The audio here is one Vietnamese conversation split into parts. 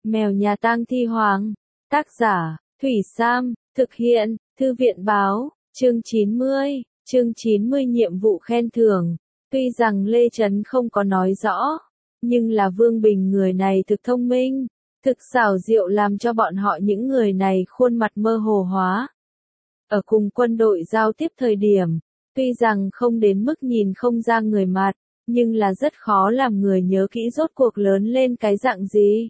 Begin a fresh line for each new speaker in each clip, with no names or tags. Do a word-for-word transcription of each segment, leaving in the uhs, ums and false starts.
Mèo nhà tang thi hoàng. Tác giả, Thủy Sam, thực hiện, Thư viện báo, chương chín mươi, chương chín mươi nhiệm vụ khen thưởng. Tuy rằng Lê Chấn không có nói rõ, nhưng là Vương Bình người này thực thông minh, thực xảo diệu làm cho bọn họ những người này khuôn mặt mơ hồ hóa. Ở cùng quân đội giao tiếp thời điểm, tuy rằng không đến mức nhìn không ra người mặt, nhưng là rất khó làm người nhớ kỹ rốt cuộc lớn lên cái dạng gì.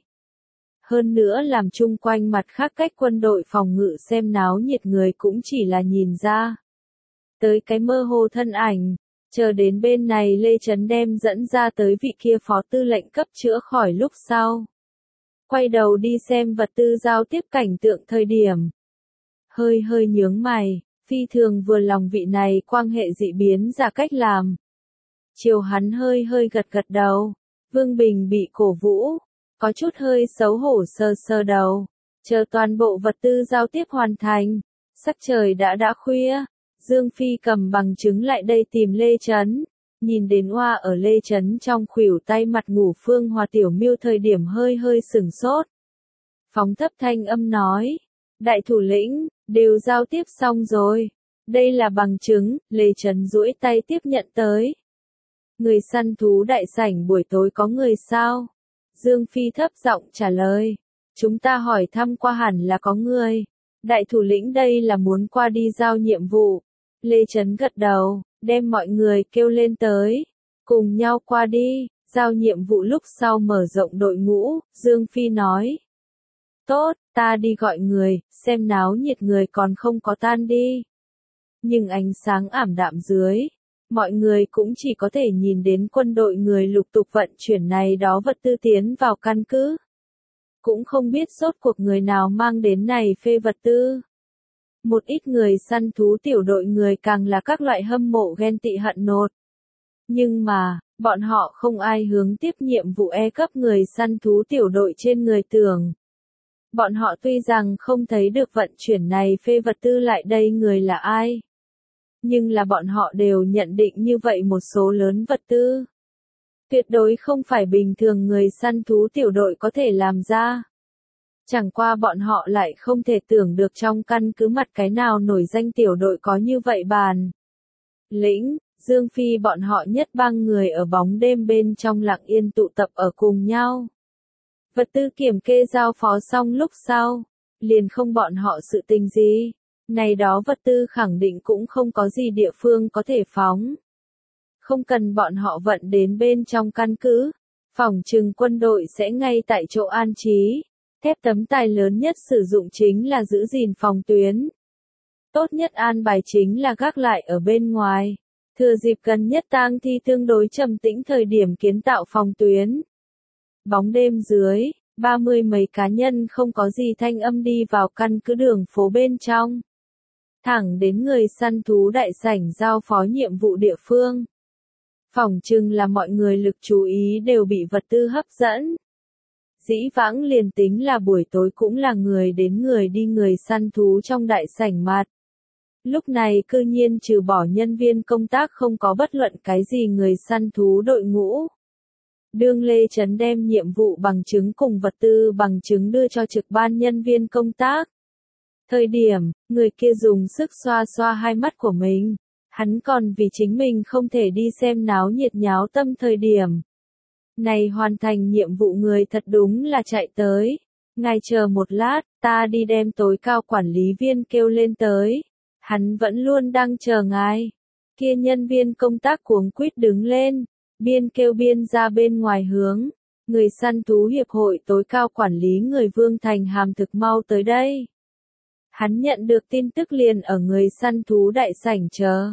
Hơn nữa làm chung quanh mặt khác cách quân đội phòng ngự xem náo nhiệt người cũng chỉ là nhìn ra. Tới cái mơ hồ thân ảnh, chờ đến bên này Lê Chấn đem dẫn ra tới vị kia phó tư lệnh cấp chữa khỏi lúc sau. Quay đầu đi xem vật tư giao tiếp cảnh tượng thời điểm. Hơi hơi nhướng mày, phi thường vừa lòng vị này quan hệ dị biến ra cách làm. Chiều hắn hơi hơi gật gật đầu, Vương Bình bị cổ vũ, có chút hơi xấu hổ sờ sờ đầu, chờ toàn bộ vật tư giao tiếp hoàn thành, sắc trời đã đã khuya, Dương Phi cầm bằng chứng lại đây tìm Lê Chấn, nhìn đến oa ở Lê Chấn trong khuỷu tay mặt ngủ Phương Hòa Tiểu Miêu thời điểm hơi hơi sửng sốt. Phóng thấp thanh âm nói, đại thủ lĩnh, đều giao tiếp xong rồi, đây là bằng chứng, Lê Chấn duỗi tay tiếp nhận tới. Người săn thú đại sảnh buổi tối có người sao? Dương Phi thấp giọng trả lời. Chúng ta hỏi thăm qua hẳn là có người. Đại thủ lĩnh đây là muốn qua đi giao nhiệm vụ. Lê Chấn gật đầu, đem mọi người kêu lên tới. Cùng nhau qua đi, giao nhiệm vụ lúc sau mở rộng đội ngũ, Dương Phi nói. Tốt, ta đi gọi người, xem náo nhiệt người còn không có tan đi. Nhưng ánh sáng ảm đạm dưới. Mọi người cũng chỉ có thể nhìn đến quân đội người lục tục vận chuyển này đó vật tư tiến vào căn cứ. Cũng không biết rốt cuộc người nào mang đến này phê vật tư. Một ít người săn thú tiểu đội người càng là các loại hâm mộ ghen tị hận nột. Nhưng mà, bọn họ không ai hướng tiếp nhiệm vụ E cấp người săn thú tiểu đội trên người tưởng. Bọn họ tuy rằng không thấy được vận chuyển này phê vật tư lại đây người là ai. Nhưng là bọn họ đều nhận định như vậy một số lớn vật tư. Tuyệt đối không phải bình thường người săn thú tiểu đội có thể làm ra. Chẳng qua bọn họ lại không thể tưởng được trong căn cứ mặt cái nào nổi danh tiểu đội có như vậy bàn. Lĩnh, Dương Phi bọn họ nhất bang người ở bóng đêm bên trong lặng yên tụ tập ở cùng nhau. Vật tư kiểm kê giao phó xong lúc sau, liền không bọn họ sự tình gì. Này đó vật tư khẳng định cũng không có gì địa phương có thể phóng. Không cần bọn họ vận đến bên trong căn cứ. Phòng trừng quân đội sẽ ngay tại chỗ an trí. Thép tấm tài lớn nhất sử dụng chính là giữ gìn phòng tuyến. Tốt nhất an bài chính là gác lại ở bên ngoài. Thừa dịp gần nhất tang thi tương đối trầm tĩnh thời điểm kiến tạo phòng tuyến. Bóng đêm dưới, ba mươi mấy cá nhân không có gì thanh âm đi vào căn cứ đường phố bên trong. Thẳng đến người săn thú đại sảnh giao phó nhiệm vụ địa phương. Phỏng chừng là mọi người lực chú ý đều bị vật tư hấp dẫn. Dĩ vãng liền tính là buổi tối cũng là người đến người đi người săn thú trong đại sảnh mặt. Lúc này cư nhiên trừ bỏ nhân viên công tác không có bất luận cái gì người săn thú đội ngũ. Đương Lê Chấn đem nhiệm vụ bằng chứng cùng vật tư bằng chứng đưa cho trực ban nhân viên công tác. Thời điểm, người kia dùng sức xoa xoa hai mắt của mình. Hắn còn vì chính mình không thể đi xem náo nhiệt nháo tâm thời điểm. Này hoàn thành nhiệm vụ người thật đúng là chạy tới. Ngài chờ một lát, ta đi đem tối cao quản lý viên kêu lên tới. Hắn vẫn luôn đang chờ ngài. Kia nhân viên công tác cuống quýt đứng lên. Biên kêu biên ra bên ngoài hướng. Người săn thú hiệp hội tối cao quản lý người Vương Thành Hàm thực mau tới đây. Hắn nhận được tin tức liền ở người săn thú đại sảnh chờ.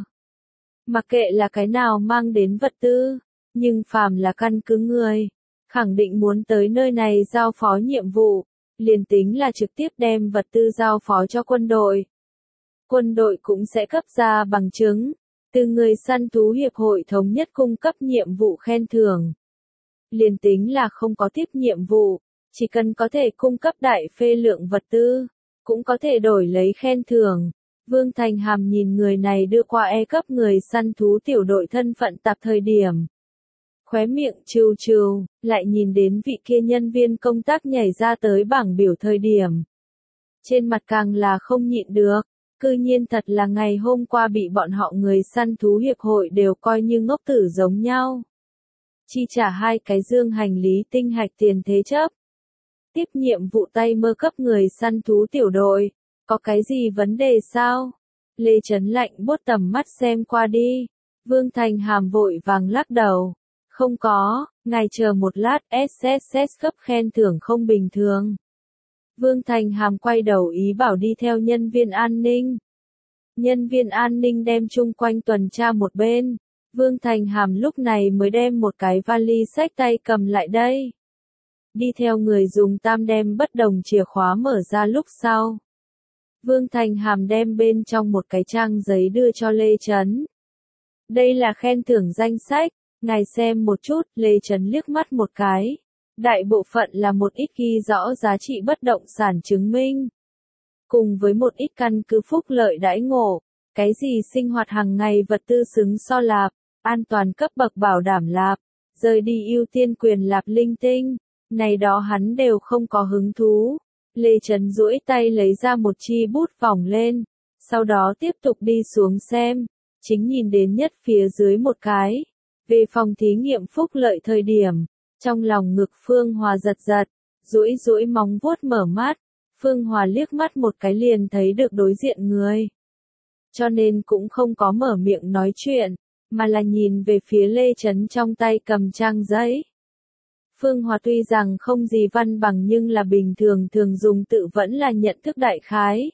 Mặc kệ là cái nào mang đến vật tư, nhưng phàm là căn cứ người, khẳng định muốn tới nơi này giao phó nhiệm vụ, liền tính là trực tiếp đem vật tư giao phó cho quân đội. Quân đội cũng sẽ cấp ra bằng chứng, từ người săn thú hiệp hội thống nhất cung cấp nhiệm vụ khen thưởng. Liền tính là không có tiếp nhiệm vụ, chỉ cần có thể cung cấp đại phê lượng vật tư. Cũng có thể đổi lấy khen thưởng. Vương Thành Hàm nhìn người này đưa qua E cấp người săn thú tiểu đội thân phận tạp thời điểm. Khóe miệng trừ trừ, lại nhìn đến vị kia nhân viên công tác nhảy ra tới bảng biểu thời điểm. Trên mặt càng là không nhịn được, cư nhiên thật là ngày hôm qua bị bọn họ người săn thú hiệp hội đều coi như ngốc tử giống nhau. Chi trả hai cái dương hành lý tinh hạch tiền thế chấp. Tiếp nhiệm vụ tay mơ cấp người săn thú tiểu đội, có cái gì vấn đề sao? Lê Chấn lạnh buốt tầm mắt xem qua đi. Vương Thành Hàm vội vàng lắc đầu. Không có, ngài chờ một lát, ét ét ét cấp khen thưởng không bình thường. Vương Thành Hàm quay đầu ý bảo đi theo nhân viên an ninh. Nhân viên an ninh đem chung quanh tuần tra một bên. Vương Thành Hàm lúc này mới đem một cái vali xách tay cầm lại đây. Đi theo người dùng tam đem bất đồng chìa khóa mở ra lúc sau. Vương Thành Hàm đem bên trong một cái trang giấy đưa cho Lê Chấn. Đây là khen thưởng danh sách, ngài xem một chút, Lê Chấn liếc mắt một cái. Đại bộ phận là một ít ghi rõ giá trị bất động sản chứng minh. Cùng với một ít căn cứ phúc lợi đãi ngộ, cái gì sinh hoạt hàng ngày vật tư xứng so lạp, an toàn cấp bậc bảo đảm lạp, rời đi ưu tiên quyền lạp linh tinh, này đó hắn đều không có hứng thú. Lê Chấn duỗi tay lấy ra một chi bút vòng lên, sau đó tiếp tục đi xuống xem, chính nhìn đến nhất phía dưới một cái. Về phòng thí nghiệm phúc lợi thời điểm, trong lòng ngực Phương Hòa giật giật, duỗi duỗi móng vuốt mở mắt, Phương Hòa liếc mắt một cái liền thấy được đối diện người. Cho nên cũng không có mở miệng nói chuyện, mà là nhìn về phía Lê Chấn trong tay cầm trang giấy. Phương Hòa tuy rằng không gì văn bằng nhưng là bình thường thường dùng tự vẫn là nhận thức đại khái.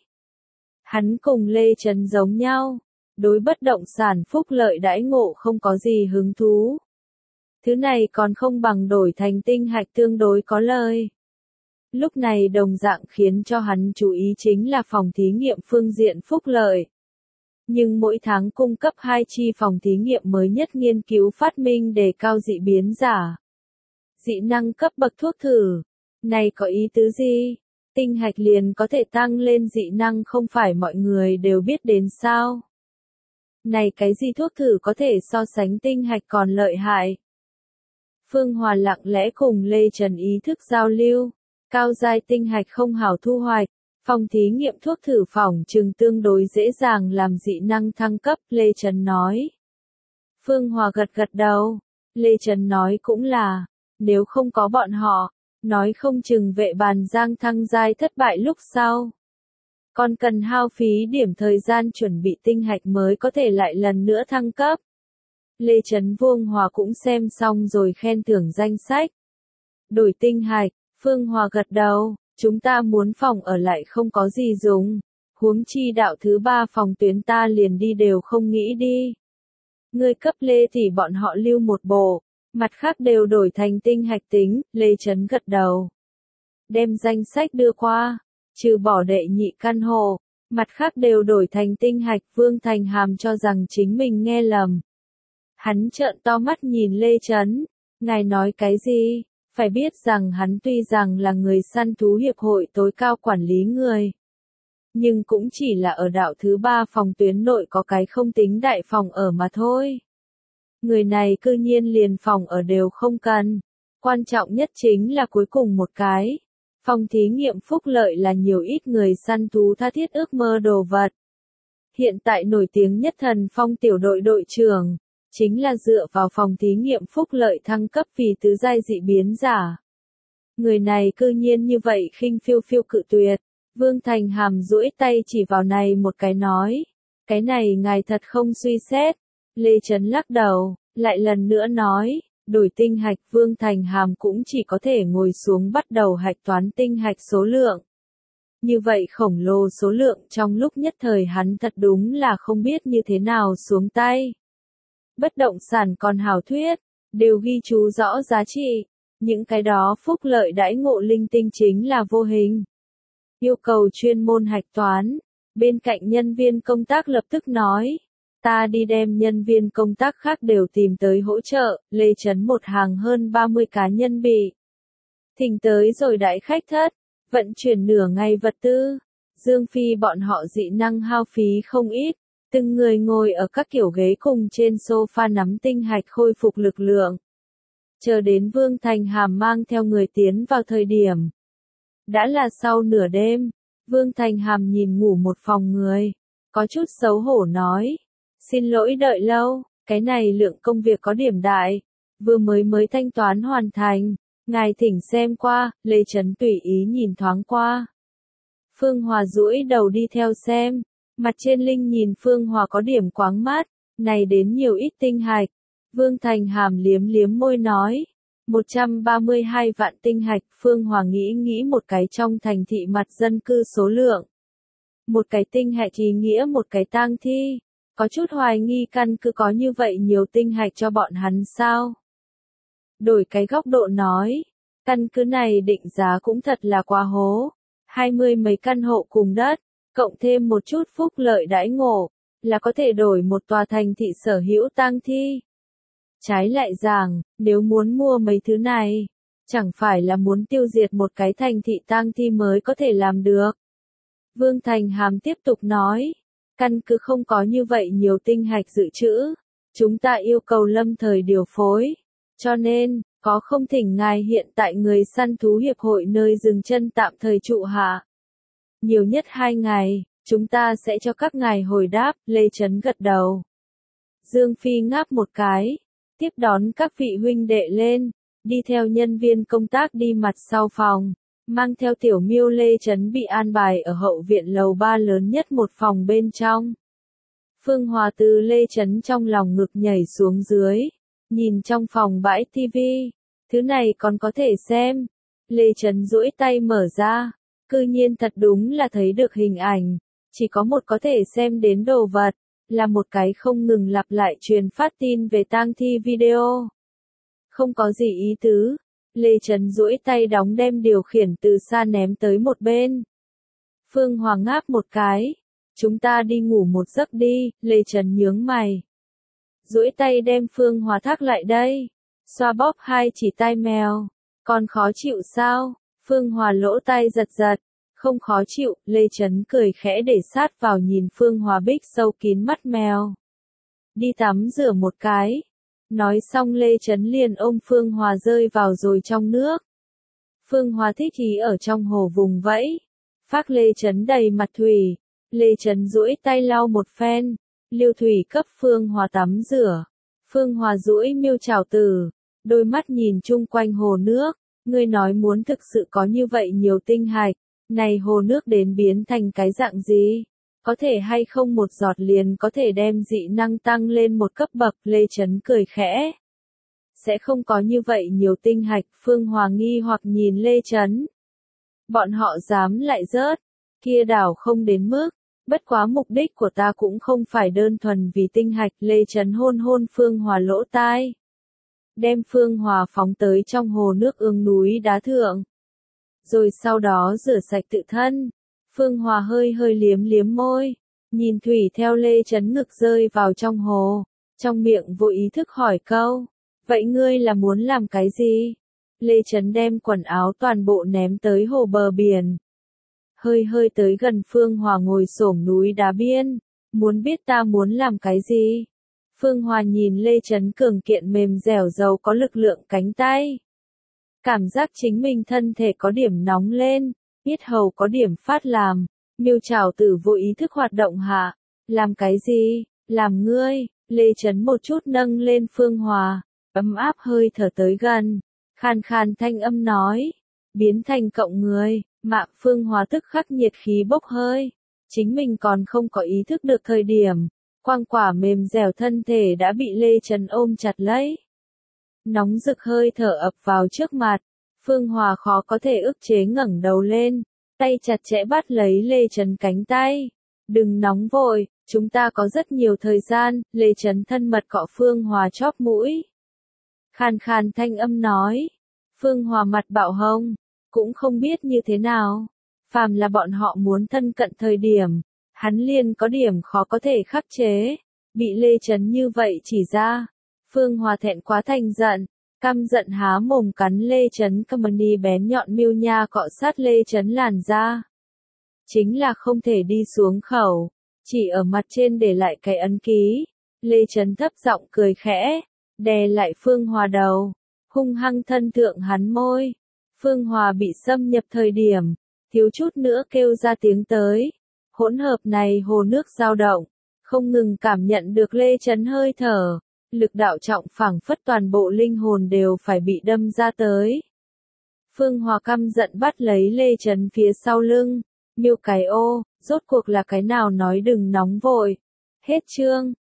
Hắn cùng Lê Chấn giống nhau, đối bất động sản phúc lợi đãi ngộ không có gì hứng thú. Thứ này còn không bằng đổi thành tinh hạch tương đối có lời. Lúc này đồng dạng khiến cho hắn chú ý chính là phòng thí nghiệm phương diện phúc lợi. Nhưng mỗi tháng cung cấp hai chi phòng thí nghiệm mới nhất nghiên cứu phát minh đề cao dị biến giả. Dị năng cấp bậc thuốc thử. Này có ý tứ gì? Tinh hạch liền có thể tăng lên dị năng không phải mọi người đều biết đến sao? Này cái gì thuốc thử có thể so sánh tinh hạch còn lợi hại? Phương Hòa lặng lẽ cùng Lê Trần ý thức giao lưu. Cao giai tinh hạch không hảo thu hoạch. Phòng thí nghiệm thuốc thử phỏng chừng tương đối dễ dàng làm dị năng thăng cấp, Lê Trần nói. Phương Hòa gật gật đầu. Lê Trần nói cũng là, nếu không có bọn họ, nói không chừng vệ bàn giang thăng giai thất bại lúc sau. Còn cần hao phí điểm thời gian chuẩn bị tinh hạch mới có thể lại lần nữa thăng cấp. Lê Trấn Vương Hòa cũng xem xong rồi khen thưởng danh sách. Đổi tinh hạch, Phương Hòa gật đầu, chúng ta muốn phòng ở lại không có gì dùng. Huống chi đạo thứ ba phòng tuyến ta liền đi đều không nghĩ đi. Ngươi cấp Lê thì bọn họ lưu một bộ, mặt khác đều đổi thành tinh hạch tính, Lê Trấn gật đầu. Đem danh sách đưa qua, trừ bỏ đệ nhị căn hộ, mặt khác đều đổi thành tinh hạch, Vương Thành Hàm cho rằng chính mình nghe lầm. Hắn trợn to mắt nhìn Lê Trấn, ngài nói cái gì? Phải biết rằng hắn tuy rằng là người săn thú hiệp hội tối cao quản lý người. Nhưng cũng chỉ là ở đạo thứ ba phòng tuyến nội có cái không tính đại phòng ở mà thôi. Người này cư nhiên liền phòng ở đều không cần. Quan trọng nhất chính là cuối cùng một cái. Phòng thí nghiệm phúc lợi là nhiều ít người săn thú tha thiết ước mơ đồ vật. Hiện tại nổi tiếng nhất Thần Phong tiểu đội đội trưởng, chính là dựa vào phòng thí nghiệm phúc lợi thăng cấp vì tứ giai dị biến giả. Người này cư nhiên như vậy khinh phiêu phiêu cự tuyệt. Vương Thành Hàm duỗi tay chỉ vào này một cái nói. Cái này ngài thật không suy xét. Lê Trấn lắc đầu, lại lần nữa nói. Đổi tinh hạch, Vương Thành Hàm cũng chỉ có thể ngồi xuống bắt đầu hạch toán tinh hạch số lượng. Như vậy khổng lồ số lượng trong lúc nhất thời hắn thật đúng là không biết như thế nào xuống tay. Bất động sản còn hảo thuyết, đều ghi chú rõ giá trị. Những cái đó phúc lợi đãi ngộ linh tinh chính là vô hình. Yêu cầu chuyên môn hạch toán. Bên cạnh nhân viên công tác lập tức nói. Ta đi đem nhân viên công tác khác đều tìm tới hỗ trợ, Lê Trấn một hàng hơn ba mươi cá nhân bị thỉnh tới rồi đãi khách thất, vận chuyển nửa ngày vật tư. Dương Phi bọn họ dị năng hao phí không ít, từng người ngồi ở các kiểu ghế cùng trên sofa nắm tinh hạch khôi phục lực lượng. Chờ đến Vương Thành Hàm mang theo người tiến vào thời điểm. Đã là sau nửa đêm, Vương Thành Hàm nhìn ngủ một phòng người. Có chút xấu hổ nói. Xin lỗi đợi lâu, cái này lượng công việc có điểm đại. Vừa mới mới thanh toán hoàn thành. Ngài thỉnh xem qua, Lê Trấn tùy ý nhìn thoáng qua. Phương Hòa duỗi đầu đi theo xem. Mặt trên Linh nhìn Phương Hòa có điểm quáng mát. Này đến nhiều ít tinh hạch. Vương Thành Hàm liếm liếm môi nói. một trăm ba mươi hai vạn tinh hạch. Phương Hòa nghĩ nghĩ một cái trong thành thị mặt dân cư số lượng. Một cái tinh hạch ý nghĩa một cái tang thi. Có chút hoài nghi căn cứ có như vậy nhiều tinh hạch cho bọn hắn sao? Đổi cái góc độ nói. Căn cứ này định giá cũng thật là quá hố. Hai mươi mấy căn hộ cùng đất. Cộng thêm một chút phúc lợi đãi ngộ. Là có thể đổi một tòa thành thị sở hữu tang thi. Trái lại rằng, nếu muốn mua mấy thứ này, chẳng phải là muốn tiêu diệt một cái thành thị tang thi mới có thể làm được. Vương Thành Hàm tiếp tục nói, căn cứ không có như vậy nhiều tinh hạch dự trữ, chúng ta yêu cầu lâm thời điều phối, cho nên, có không thỉnh ngài hiện tại người săn thú hiệp hội nơi dừng chân tạm thời trụ hạ. Nhiều nhất hai ngày, chúng ta sẽ cho các ngài hồi đáp, Lê Trấn gật đầu. Dương Phi ngáp một cái. Tiếp đón các vị huynh đệ lên, đi theo nhân viên công tác đi mặt sau phòng, mang theo tiểu miêu Lê Trấn bị an bài ở hậu viện lầu ba lớn nhất một phòng bên trong. Phương Hòa từ Lê Trấn trong lòng ngực nhảy xuống dưới, nhìn trong phòng bãi tivi, thứ này còn có thể xem. Lê Trấn duỗi tay mở ra, cư nhiên thật đúng là thấy được hình ảnh, chỉ có một có thể xem đến đồ vật. Là một cái không ngừng lặp lại truyền phát tin về tang thi video. Không có gì ý tứ. Lê Trấn duỗi tay đóng đem điều khiển từ xa ném tới một bên. Phương Hòa ngáp một cái. Chúng ta đi ngủ một giấc đi, Lê Trấn nhướng mày. Duỗi tay đem Phương Hòa thác lại đây. Xoa bóp hai chỉ tai mèo. Còn khó chịu sao? Phương Hòa lỗ tai giật giật. Không khó chịu, Lê Trấn cười khẽ để sát vào nhìn Phương Hòa bích sâu kín mắt mèo. Đi tắm rửa một cái. Nói xong Lê Trấn liền ôm Phương Hòa rơi vào rồi trong nước. Phương Hòa thích ý ở trong hồ vùng vẫy. Phác Lê Trấn đầy mặt thủy. Lê Trấn duỗi tay lau một phen. Liêu thủy cấp Phương Hòa tắm rửa. Phương Hòa duỗi miêu chảo tử. Đôi mắt nhìn chung quanh hồ nước. Ngươi nói muốn thực sự có như vậy nhiều tinh hạch. Này hồ nước đến biến thành cái dạng gì? Có thể hay không một giọt liền có thể đem dị năng tăng lên một cấp bậc, Lê Trấn cười khẽ. Sẽ không có như vậy nhiều tinh hạch, Phương Hòa nghi hoặc nhìn Lê Trấn. Bọn họ dám lại rớt, kia đảo không đến mức, bất quá mục đích của ta cũng không phải đơn thuần vì tinh hạch, Lê Trấn hôn hôn Phương Hòa lỗ tai. Đem Phương Hòa phóng tới trong hồ nước ương núi đá thượng. Rồi sau đó rửa sạch tự thân. Phương Hòa hơi hơi liếm liếm môi, nhìn thủy theo Lê Trấn ngực rơi vào trong hồ, trong miệng vô ý thức hỏi câu, vậy ngươi là muốn làm cái gì? Lê Trấn đem quần áo toàn bộ ném tới hồ bờ biển. Hơi hơi tới gần Phương Hòa ngồi xổm núi đá biên, muốn biết ta muốn làm cái gì? Phương Hòa nhìn Lê Trấn cường kiện mềm dẻo giàu có lực lượng cánh tay. Cảm giác chính mình thân thể có điểm nóng lên, yết hầu có điểm phát làm, miêu chảo tử vô ý thức hoạt động hạ. Làm cái gì? Làm ngươi, Lê Trấn một chút nâng lên Phương Hòa, ấm áp hơi thở tới gần, khàn khàn thanh âm nói, biến thành cọng người, mạng Phương Hòa tức khắc nhiệt khí bốc hơi, chính mình còn không có ý thức được thời điểm, quang quả mềm dẻo thân thể đã bị Lê Trấn ôm chặt lấy. Nóng rực hơi thở ập vào trước mặt, Phương Hòa khó có thể ức chế ngẩng đầu lên, tay chặt chẽ bắt lấy Lê Trấn cánh tay. Đừng nóng vội, chúng ta có rất nhiều thời gian, Lê Trấn thân mật cọ Phương Hòa chóp mũi. Khàn khàn thanh âm nói, Phương Hòa mặt bạo hồng, cũng không biết như thế nào. Phàm là bọn họ muốn thân cận thời điểm, hắn liền có điểm khó có thể khắc chế, bị Lê Trấn như vậy chỉ ra. Phương Hòa thẹn quá thành giận, căm giận há mồm cắn Lê Trấn Company bén nhọn miêu nha cọ sát Lê Trấn làn da. Chính là không thể đi xuống khẩu, chỉ ở mặt trên để lại cái ấn ký. Lê Trấn thấp giọng cười khẽ, đè lại Phương Hòa đầu, hung hăng thân thượng hắn môi. Phương Hòa bị xâm nhập thời điểm, thiếu chút nữa kêu ra tiếng tới. Hỗn hợp này hồ nước dao động, không ngừng cảm nhận được Lê Chấn hơi thở, lực đạo trọng phảng phất toàn bộ linh hồn đều phải bị đâm ra tới. Phương Hòa căm giận bắt lấy Lê Chấn phía sau lưng, miêu cái ô, rốt cuộc là cái nào nói đừng nóng vội. Hết chương.